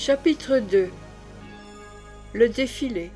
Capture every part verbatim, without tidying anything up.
Chapitre deux. Le défilé.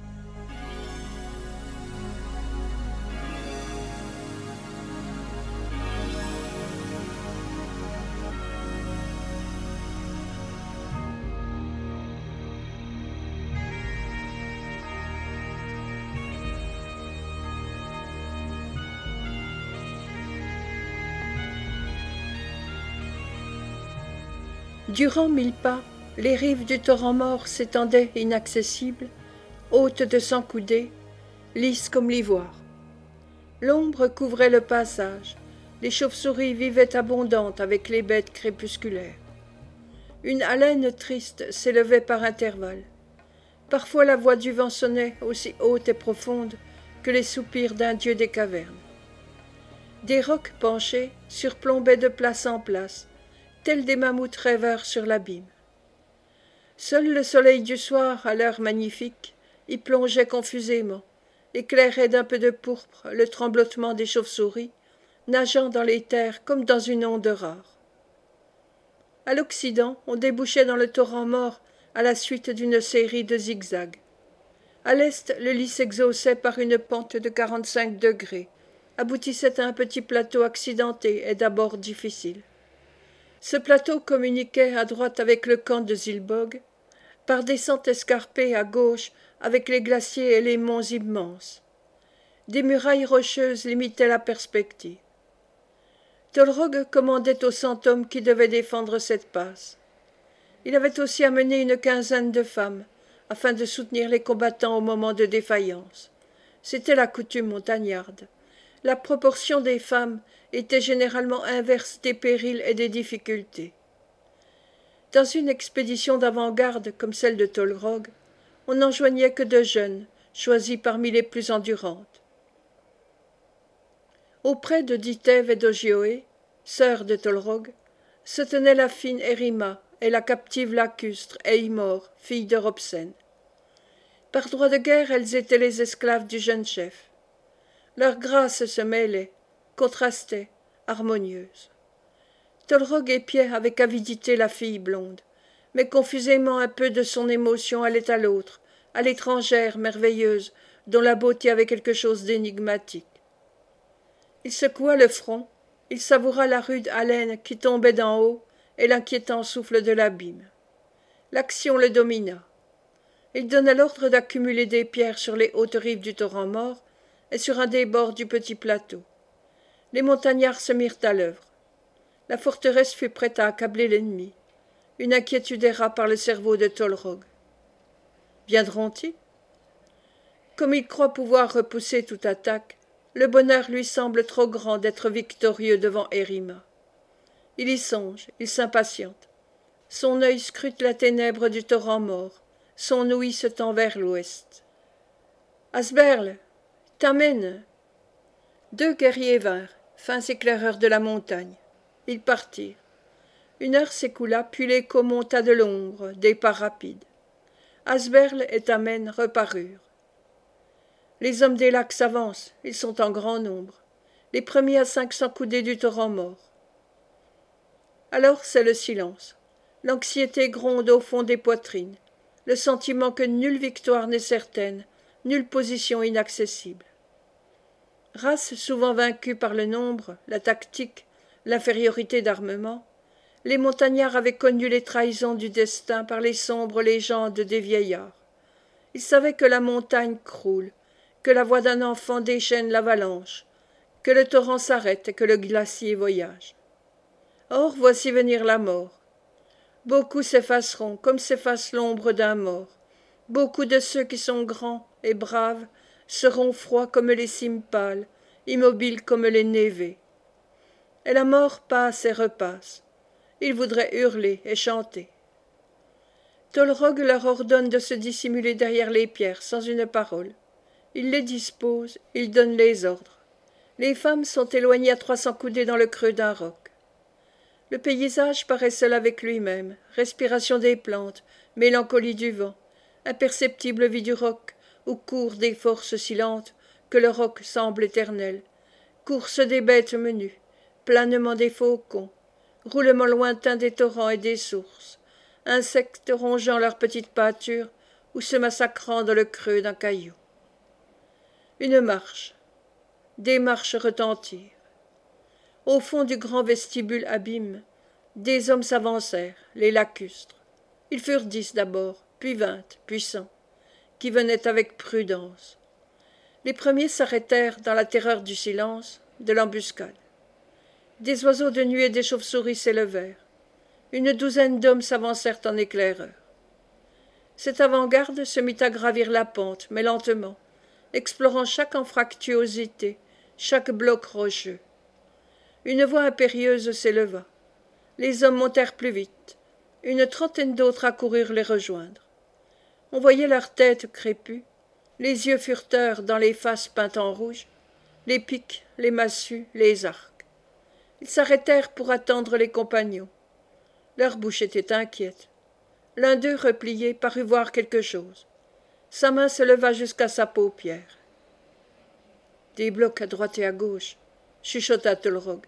Durant mille pas, les rives du torrent mort s'étendaient inaccessibles, hautes de cent coudées, lisses comme l'ivoire. L'ombre couvrait le passage, les chauves-souris vivaient abondantes avec les bêtes crépusculaires. Une haleine triste s'élevait par intervalles. Parfois la voix du vent sonnait aussi haute et profonde que les soupirs d'un dieu des cavernes. Des rocs penchés surplombaient de place en place, tels des mammouths rêveurs sur l'abîme. Seul le soleil du soir, à l'heure magnifique, y plongeait confusément, éclairait d'un peu de pourpre le tremblotement des chauves-souris, nageant dans les terres comme dans une onde rare. À l'Occident, on débouchait dans le torrent mort à la suite d'une série de zigzags. À l'est, le lit s'exhaussait par une pente de quarante-cinq degrés, aboutissait à un petit plateau accidenté et d'abord difficile. Ce plateau communiquait à droite avec le camp de Zilbog, par descente escarpée à gauche avec les glaciers et les monts immenses. Des murailles rocheuses limitaient la perspective. Tolrog commandait aux cent hommes qui devaient défendre cette passe. Il avait aussi amené une quinzaine de femmes, afin de soutenir les combattants au moment de défaillance. C'était la coutume montagnarde. La proportion des femmes était généralement inverse des périls et des difficultés. Dans une expédition d'avant-garde comme celle de Tolrog, on n'en joignait que de jeunes, choisis parmi les plus endurantes. Auprès de Dithève et d'Ogioé, sœurs de Tolrog, se tenaient la fine Érima et la captive lacustre Eimor, fille de Robsen. Par droit de guerre, elles étaient les esclaves du jeune chef. Leurs grâces se mêlaient, contrastaient, harmonieuses. Tolrog épiait avec avidité la fille blonde, mais confusément un peu de son émotion allait à l'autre, à l'étrangère merveilleuse, dont la beauté avait quelque chose d'énigmatique. Il secoua le front, il savoura la rude haleine qui tombait d'en haut et l'inquiétant souffle de l'abîme. L'action le domina. Il donna l'ordre d'accumuler des pierres sur les hautes rives du torrent mort et sur un des bords du petit plateau. Les montagnards se mirent à l'œuvre. La forteresse fut prête à accabler l'ennemi. Une inquiétude erra par le cerveau de Tolrog. Viendront-ils? Comme il croit pouvoir repousser toute attaque, le bonheur lui semble trop grand d'être victorieux devant Érima. Il y songe, il s'impatiente. Son œil scrute la ténèbre du torrent mort, son ouïe se tend vers l'ouest. Asberle, t'amène. Deux guerriers vinrent, fins éclaireurs de la montagne. Ils partirent. Une heure s'écoula, puis l'écho monta de l'ombre, des pas rapides. Asberle et Tamen reparurent. Les hommes des lacs s'avancent, ils sont en grand nombre, les premiers à cinq cents coudées du torrent mort. Alors c'est le silence. L'anxiété gronde au fond des poitrines, le sentiment que nulle victoire n'est certaine, nulle position inaccessible. Race souvent vaincue par le nombre, la tactique, l'infériorité d'armement, les montagnards avaient connu les trahisons du destin par les sombres légendes des vieillards. Ils savaient que la montagne croule, que la voix d'un enfant déchaîne l'avalanche, que le torrent s'arrête et que le glacier voyage. Or voici venir la mort. Beaucoup s'effaceront comme s'efface l'ombre d'un mort. Beaucoup de ceux qui sont grands et braves seront froids comme les cimes pâles, immobiles comme les névés. Et la mort passe et repasse. Ils voudraient hurler et chanter. Tolrog leur ordonne de se dissimuler derrière les pierres sans une parole. Il les dispose, il donne les ordres. Les femmes sont éloignées à trois cents coudées dans le creux d'un roc. Le paysage paraît seul avec lui-même, respiration des plantes, mélancolie du vent, imperceptible vie du roc, où courent des forces silentes, que le roc semble éternel, course des bêtes menues, planement des faucons, roulement lointain des torrents et des sources, insectes rongeant leurs petites pâtures ou se massacrant dans le creux d'un caillou. Une marche. Des marches retentirent. Au fond du grand vestibule abîme, des hommes s'avancèrent, les lacustres. Ils furent dix d'abord, puis vingt, puissants, qui venaient avec prudence. Les premiers s'arrêtèrent dans la terreur du silence, de l'embuscade. Des oiseaux de nuit et des chauves-souris s'élevèrent. Une douzaine d'hommes s'avancèrent en éclaireurs. Cette avant-garde se mit à gravir la pente, mais lentement, explorant chaque anfractuosité, chaque bloc rocheux. Une voix impérieuse s'éleva. Les hommes montèrent plus vite. Une trentaine d'autres accoururent les rejoindre. On voyait leurs têtes crépues, les yeux furteurs dans les faces peintes en rouge, les piques, les massues, les arcs. Ils s'arrêtèrent pour attendre les compagnons. Leur bouche était inquiète. L'un d'eux, replié, parut voir quelque chose. Sa main se leva jusqu'à sa paupière. Des blocs à droite et à gauche, chuchota Tolrog.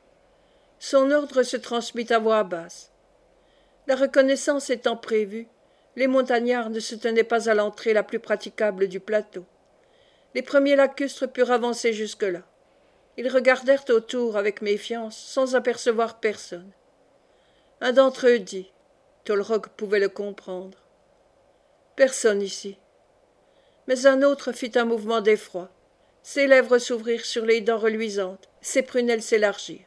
Son ordre se transmit à voix basse. La reconnaissance étant prévue, les montagnards ne se tenaient pas à l'entrée la plus praticable du plateau. Les premiers lacustres purent avancer jusque-là. Ils regardèrent autour avec méfiance, sans apercevoir personne. Un d'entre eux dit, Tolrog pouvait le comprendre. Personne ici. Mais un autre fit un mouvement d'effroi. Ses lèvres s'ouvrirent sur les dents reluisantes, ses prunelles s'élargirent.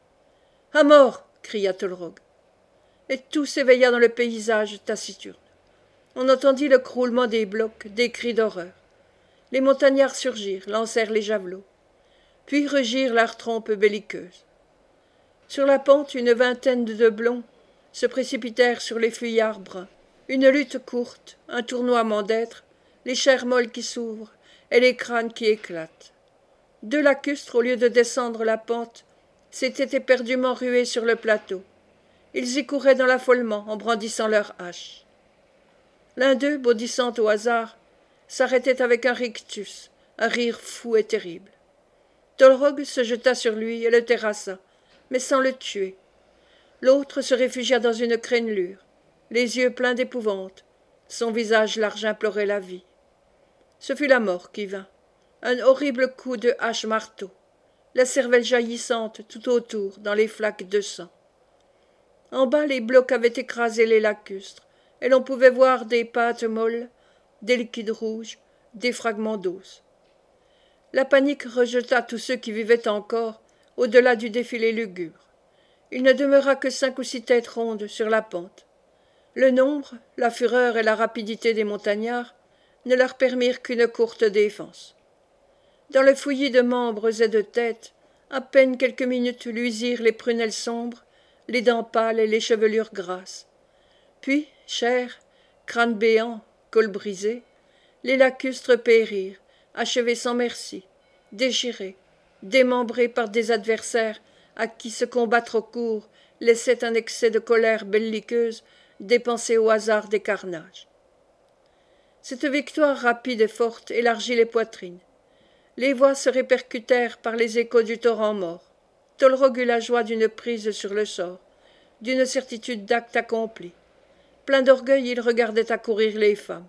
À mort! Cria Tolrog. Et tout s'éveilla dans le paysage taciturne. On entendit le croulement des blocs, des cris d'horreur. Les montagnards surgirent, lancèrent les javelots, puis rugirent leurs trompes belliqueuses. Sur la pente, une vingtaine de blonds se précipitèrent sur les fuyards bruns. Une lutte courte, un tournoiement d'êtres, les chairs molles qui s'ouvrent et les crânes qui éclatent. Deux lacustres, au lieu de descendre la pente, s'étaient éperdument rués sur le plateau. Ils y couraient dans l'affolement en brandissant leurs haches. L'un d'eux, bondissant au hasard, s'arrêtait avec un rictus, un rire fou et terrible. Tolrog se jeta sur lui et le terrassa, mais sans le tuer. L'autre se réfugia dans une crénelure, les yeux pleins d'épouvante, son visage large implorait la vie. Ce fut la mort qui vint, un horrible coup de hache-marteau, la cervelle jaillissante tout autour dans les flaques de sang. En bas, les blocs avaient écrasé les lacustres, et l'on pouvait voir des pâtes molles, des liquides rouges, des fragments d'os. La panique rejeta tous ceux qui vivaient encore au-delà du défilé lugubre. Il ne demeura que cinq ou six têtes rondes sur la pente. Le nombre, la fureur et la rapidité des montagnards ne leur permirent qu'une courte défense. Dans le fouillis de membres et de têtes, à peine quelques minutes luisirent les prunelles sombres, les dents pâles et les chevelures grasses. Puis, chair, crâne béant, col brisé, les lacustres périrent, achevés sans merci, déchirés, démembrés par des adversaires à qui se combattre au court laissait un excès de colère belliqueuse dépensé au hasard des carnages. Cette victoire rapide et forte élargit les poitrines. Les voix se répercutèrent par les échos du torrent mort. Tolrog eut la joie d'une prise sur le sort, d'une certitude d'acte accompli. Plein d'orgueil, il regardait accourir les femmes.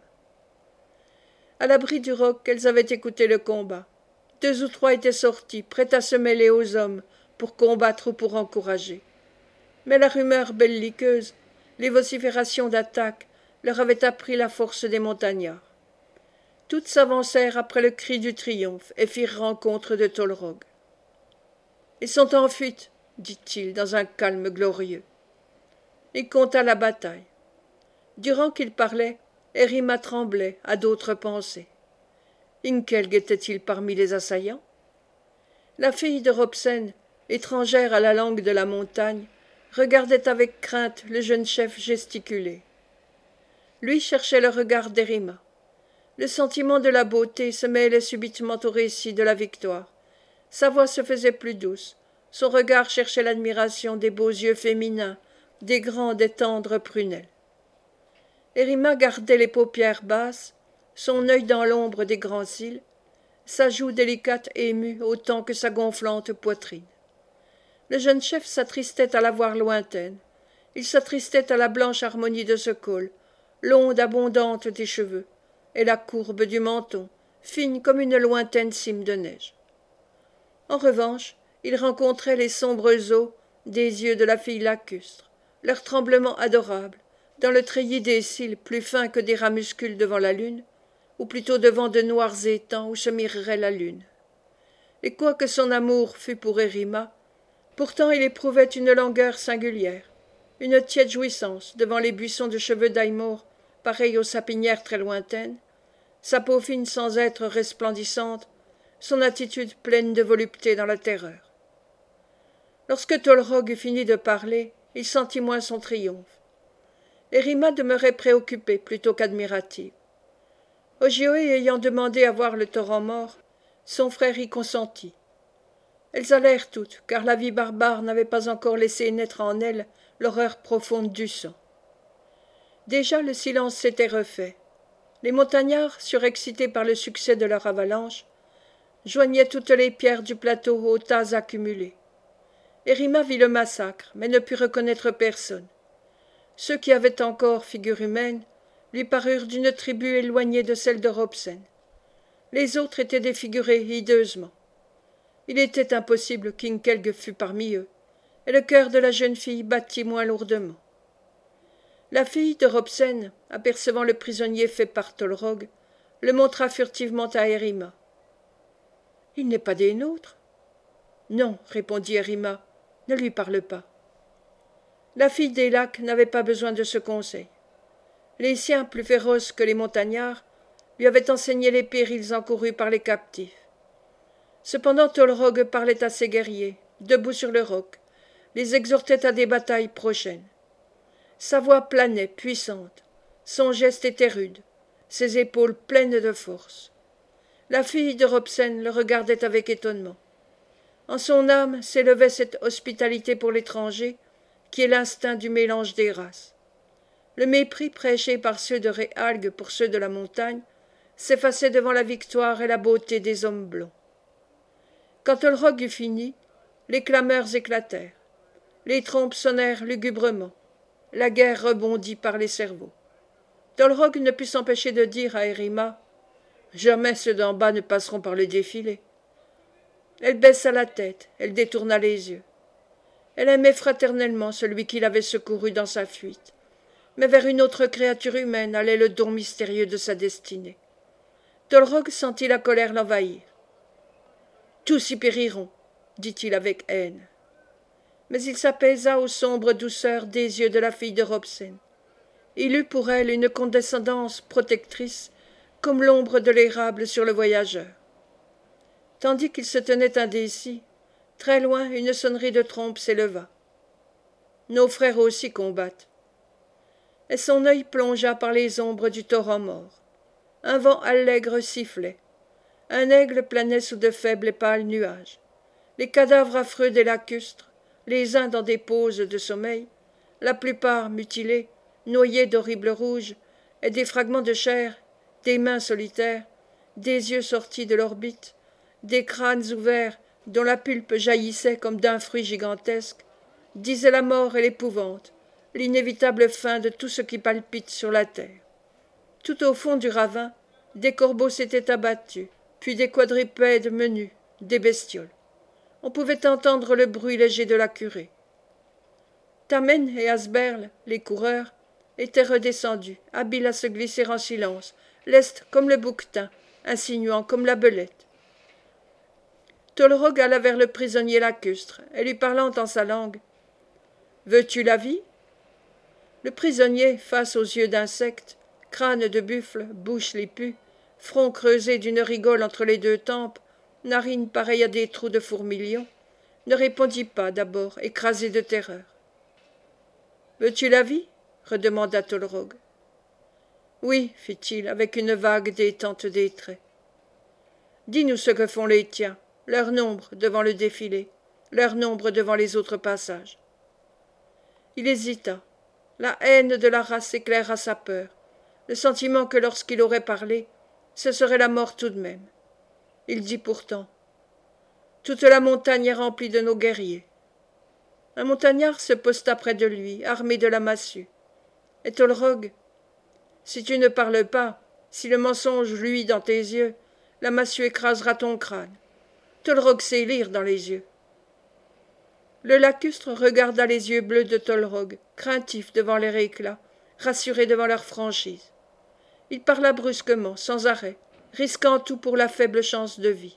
À l'abri du roc, elles avaient écouté le combat. Deux ou trois étaient sortis, prêts à se mêler aux hommes, pour combattre ou pour encourager. Mais la rumeur belliqueuse, les vociférations d'attaque, leur avaient appris la force des montagnards. Toutes s'avancèrent après le cri du triomphe et firent rencontre de Tolrog. « Ils sont en fuite, dit-il dans un calme glorieux. Il compta la bataille. Durant qu'il parlait, Hérima tremblait à d'autres pensées. Inkelg était-il parmi les assaillants? La fille de Robsen, étrangère à la langue de la montagne, regardait avec crainte le jeune chef gesticuler. Lui cherchait le regard d'Hérima. Le sentiment de la beauté se mêlait subitement au récit de la victoire. Sa voix se faisait plus douce, son regard cherchait l'admiration des beaux yeux féminins, des grandes et tendres prunelles. Hérima gardait les paupières basses, son œil dans l'ombre des grands cils, sa joue délicate émue autant que sa gonflante poitrine. Le jeune chef s'attristait à la voir lointaine. Il s'attristait à la blanche harmonie de ce col, l'onde abondante des cheveux, et la courbe du menton, fine comme une lointaine cime de neige. En revanche, il rencontrait les sombres eaux des yeux de la fille lacustre, leur tremblement adorable, dans le treillis des cils plus fins que des ramuscules devant la lune, ou plutôt devant de noirs étangs où se mirerait la lune. Et quoique son amour fût pour Érima, pourtant il éprouvait une langueur singulière, une tiède jouissance devant les buissons de cheveux d'Aymor, pareils aux sapinières très lointaines, sa peau fine sans être resplendissante, son attitude pleine de volupté dans la terreur. Lorsque Tolrog eut fini de parler, il sentit moins son triomphe. Érima demeurait préoccupée plutôt qu'admirative. Ogioé ayant demandé à voir le torrent mort, son frère y consentit. Elles allèrent toutes, car la vie barbare n'avait pas encore laissé naître en elles l'horreur profonde du sang. Déjà le silence s'était refait. Les montagnards, surexcités par le succès de leur avalanche, joignaient toutes les pierres du plateau aux tas accumulés. Érima vit le massacre, mais ne put reconnaître personne. Ceux qui avaient encore figure humaine lui parurent d'une tribu éloignée de celle de Robsen. Les autres étaient défigurés hideusement. Il était impossible qu'Inkelg fût parmi eux, et le cœur de la jeune fille battit moins lourdement. La fille de Robsen, apercevant le prisonnier fait par Tolrog, le montra furtivement à Érima. « Il n'est pas des nôtres ?» ?»« Non, répondit Érima, ne lui parle pas. » La fille des lacs n'avait pas besoin de ce conseil. Les siens, plus féroces que les montagnards, lui avaient enseigné les périls encourus par les captifs. Cependant Tolrog parlait à ses guerriers, debout sur le roc, les exhortait à des batailles prochaines. Sa voix planait, puissante, son geste était rude, ses épaules pleines de force. La fille de Robsen le regardait avec étonnement. En son âme s'élevait cette hospitalité pour l'étranger qui est l'instinct du mélange des races. Le mépris prêché par ceux de Réalgue pour ceux de la montagne s'effaçait devant la victoire et la beauté des hommes blonds. Quand Tolrog eut fini, les clameurs éclatèrent. Les trompes sonnèrent lugubrement. La guerre rebondit par les cerveaux. Tolrog ne put s'empêcher de dire à Érima « Jamais ceux d'en bas ne passeront par le défilé. » Elle baissa la tête, elle détourna les yeux. Elle aimait fraternellement celui qui l'avait secourue dans sa fuite, mais vers une autre créature humaine allait le don mystérieux de sa destinée. Tolrog sentit la colère l'envahir. « Tous y périront, » dit-il avec haine. Mais il s'apaisa aux sombres douceurs des yeux de la fille de Robsen. Il eut pour elle une condescendance protectrice comme l'ombre de l'érable sur le voyageur. Tandis qu'il se tenait indécis, très loin une sonnerie de trompe s'éleva. Nos frères aussi combattent. Et son œil plongea par les ombres du torrent mort. Un vent allègre sifflait. Un aigle planait sous de faibles et pâles nuages. Les cadavres affreux des lacustres, les uns dans des poses de sommeil, la plupart mutilés, noyés d'horribles rouges, et des fragments de chair, des mains solitaires, des yeux sortis de l'orbite, des crânes ouverts dont la pulpe jaillissait comme d'un fruit gigantesque, disaient la mort et l'épouvante, l'inévitable fin de tout ce qui palpite sur la terre. Tout au fond du ravin, des corbeaux s'étaient abattus, puis des quadrupèdes menus, des bestioles. On pouvait entendre le bruit léger de la curée. Tamen et Asberl, les coureurs, étaient redescendus, habiles à se glisser en silence, lestes comme le bouquetin, insinuants comme la belette. Tolrog alla vers le prisonnier lacustre, et lui parlant en sa langue. « Veux-tu la vie ?» Le prisonnier, face aux yeux d'insectes, crâne de buffle, bouche lipue, front creusé d'une rigole entre les deux tempes, narines pareilles à des trous de fourmilions, ne répondit pas d'abord, écrasé de terreur. « Veux-tu la vie ?» redemanda Tolrog. « Oui, fit-il, avec une vague détente des traits. Dis-nous ce que font les tiens, leur nombre devant le défilé, leur nombre devant les autres passages. » Il hésita. La haine de la race éclaira sa peur, le sentiment que lorsqu'il aurait parlé, ce serait la mort tout de même. Il dit pourtant « Toute la montagne est remplie de nos guerriers. » Un montagnard se posta près de lui, armé de la massue. Et Tolrog, si tu ne parles pas, si le mensonge luit dans tes yeux, la massue écrasera ton crâne. Tolrog sait lire dans les yeux. Le lacustre regarda les yeux bleus de Tolrog, craintif devant leur éclat, rassuré devant leur franchise. Il parla brusquement, sans arrêt, risquant tout pour la faible chance de vie.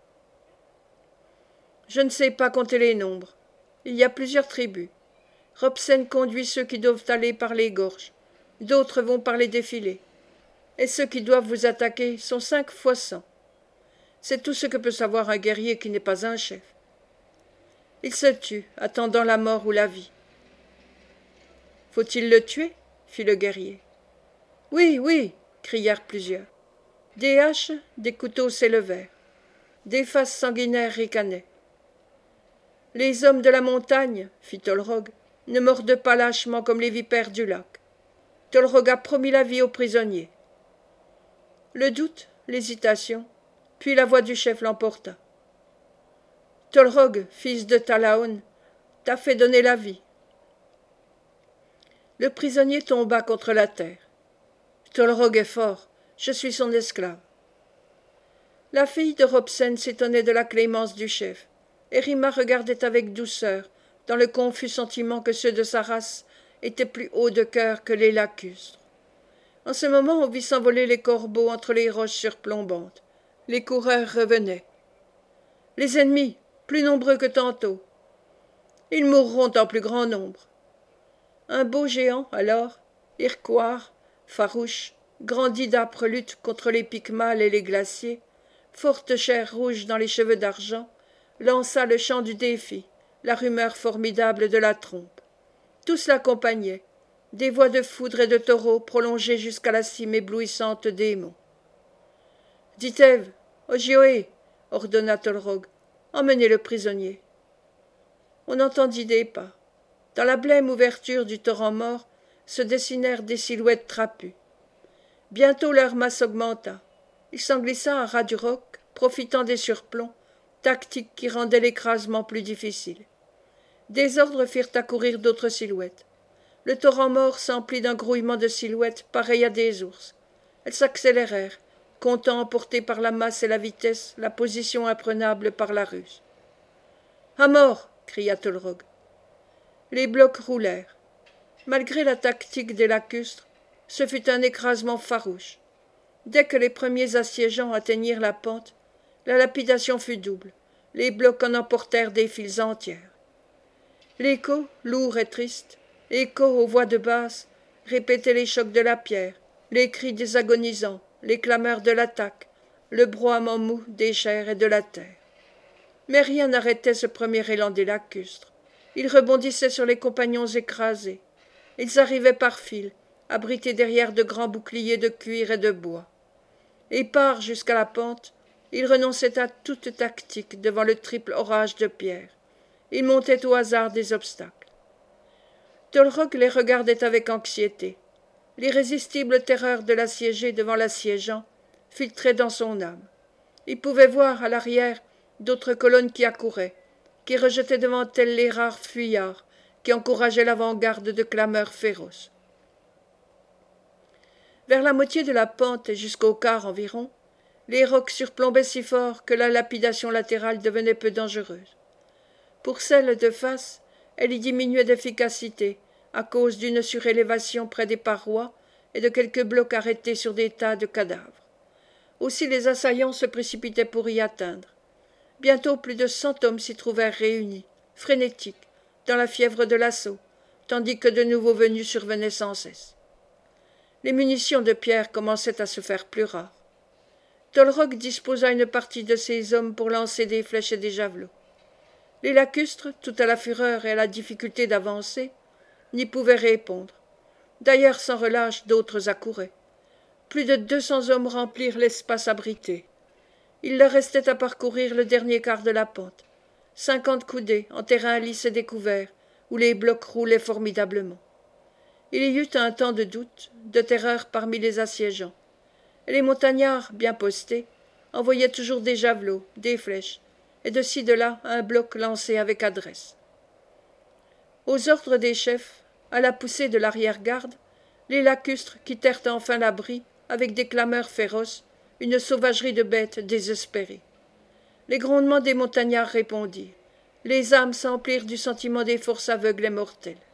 Je ne sais pas compter les nombres. Il y a plusieurs tribus. Robsen conduit ceux qui doivent aller par les gorges. D'autres vont par les défilés. Et ceux qui doivent vous attaquer sont cinq fois cent. C'est tout ce que peut savoir un guerrier qui n'est pas un chef. Il se tut, attendant la mort ou la vie. Faut-il le tuer? Fit le guerrier. Oui, oui, crièrent plusieurs. Des haches, des couteaux s'élevèrent. Des faces sanguinaires ricanaient. Les hommes de la montagne, fit Tolrog, ne mordent pas lâchement comme les vipères du lac. Tolrog a promis la vie aux prisonniers. Le doute, l'hésitation, puis la voix du chef l'emporta. Tolrog, fils de Talaon, t'a fait donner la vie. Le prisonnier tomba contre la terre. Tolrog est fort, je suis son esclave. La fille de Robsen s'étonnait de la clémence du chef. Hérima regardait avec douceur, dans le confus sentiment que ceux de sa race étaient plus hauts de cœur que les lacustres. En ce moment, on vit s'envoler les corbeaux entre les roches surplombantes. Les coureurs revenaient. Les ennemis, plus nombreux que tantôt. Ils mourront en plus grand nombre. Un beau géant, alors, Irquoir, farouche, grandit d'âpres luttes contre les pics mâles et les glaciers, forte chair rouge dans les cheveux d'argent, lança le chant du défi, la rumeur formidable de la trompe. Tous l'accompagnaient, des voix de foudre et de taureaux prolongées jusqu'à la cime éblouissante des monts. « Dithève, Ogioé !» ordonna Tolrog, « emmenez le prisonnier. » On entendit des pas. Dans la blême ouverture du torrent mort se dessinèrent des silhouettes trapues. Bientôt leur masse augmenta. Il s'en glissa à ras du roc, profitant des surplombs, tactique qui rendait l'écrasement plus difficile. Des ordres firent accourir d'autres silhouettes. Le torrent mort s'emplit d'un grouillement de silhouettes pareil à des ours. Elles s'accélérèrent, comptant emporter par la masse et la vitesse la position imprenable par la ruse. « À mort !» cria Tolrog. Les blocs roulèrent. Malgré la tactique des lacustres, ce fut un écrasement farouche. Dès que les premiers assiégeants atteignirent la pente, la lapidation fut double. Les blocs en emportèrent des files entières. L'écho, lourd et triste, écho aux voix de basse, répétait les chocs de la pierre, les cris des agonisants, les clameurs de l'attaque, le broiement mou des chairs et de la terre. Mais rien n'arrêtait ce premier élan des lacustres. Ils rebondissaient sur les compagnons écrasés. Ils arrivaient par files, abrités derrière de grands boucliers de cuir et de bois. Épars jusqu'à la pente, ils renonçaient à toute tactique devant le triple orage de pierre. Ils montaient au hasard des obstacles. Tolrog les regardait avec anxiété. L'irrésistible terreur de l'assiégé devant l'assiégeant filtrait dans son âme. Il pouvait voir à l'arrière d'autres colonnes qui accouraient, qui rejetaient devant elles les rares fuyards qui encourageaient l'avant-garde de clameurs féroces. Vers la moitié de la pente et jusqu'au quart environ, les rocs surplombaient si fort que la lapidation latérale devenait peu dangereuse. Pour celle de face, elle y diminuait d'efficacité à cause d'une surélévation près des parois et de quelques blocs arrêtés sur des tas de cadavres. Aussi les assaillants se précipitaient pour y atteindre. Bientôt plus de cent hommes s'y trouvèrent réunis, frénétiques, dans la fièvre de l'assaut, tandis que de nouveaux venus survenaient sans cesse. Les munitions de pierre commençaient à se faire plus rares. Tolrog disposa une partie de ses hommes pour lancer des flèches et des javelots. Les lacustres, tout à la fureur et à la difficulté d'avancer, n'y pouvaient répondre. D'ailleurs, sans relâche, d'autres accouraient. Plus de deux cents hommes remplirent l'espace abrité. Il leur restait à parcourir le dernier quart de la pente, cinquante coudées en terrain lisse et découvert, où les blocs roulaient formidablement. Il y eut un temps de doute, de terreur parmi les assiégeants. Et les montagnards, bien postés, envoyaient toujours des javelots, des flèches, et de ci de là un bloc lancé avec adresse. Aux ordres des chefs, à la poussée de l'arrière-garde, les lacustres quittèrent enfin l'abri avec des clameurs féroces, une sauvagerie de bêtes désespérées. Les grondements des montagnards répondirent. Les âmes s'emplirent du sentiment des forces aveugles et mortelles.